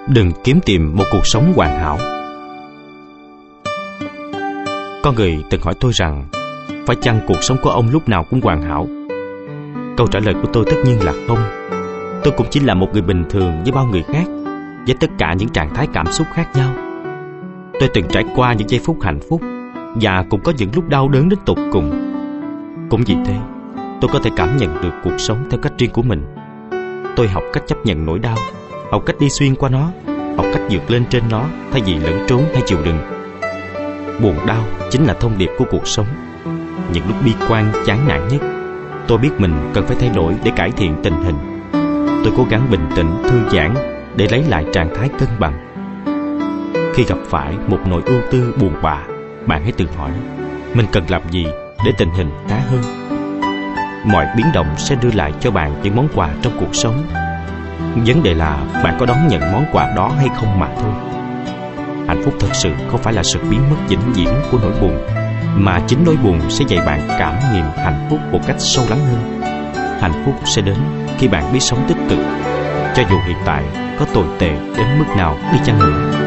Đừng kiếm tìm một cuộc sống hoàn hảo. Có người từng hỏi tôi rằng phải chăng cuộc sống của ông lúc nào cũng hoàn hảo? Câu trả lời của tôi tất nhiên là không. Tôi cũng chỉ là một người bình thường như bao người khác, với tất cả những trạng thái cảm xúc khác nhau. Tôi từng trải qua những giây phút hạnh phúc, và cũng có những lúc đau đớn đến tột cùng. Cũng vì thế, tôi có thể cảm nhận được cuộc sống theo cách riêng của mình. Tôi học cách chấp nhận nỗi đau, học cách đi xuyên qua nó, học cách vượt lên trên nó thay vì lẫn trốn hay chịu đựng. Buồn đau chính là thông điệp của cuộc sống. Những lúc bi quan chán nản nhất, tôi biết mình cần phải thay đổi để cải thiện tình hình. Tôi cố gắng bình tĩnh, thư giãn để lấy lại trạng thái cân bằng. Khi gặp phải một nỗi ưu tư buồn bã, bạn hãy tự hỏi mình cần làm gì để tình hình khá hơn. Mọi biến động sẽ đưa lại cho bạn những món quà trong cuộc sống. Vấn đề là bạn có đón nhận món quà đó hay không mà thôi. Hạnh phúc thật sự không phải là sự biến mất vĩnh viễn của nỗi buồn, mà chính nỗi buồn sẽ dạy bạn cảm nghiệm hạnh phúc một cách sâu lắng hơn. Hạnh phúc sẽ đến khi bạn biết sống tích cực, cho dù hiện tại có tồi tệ đến mức nào đi chăng nữa.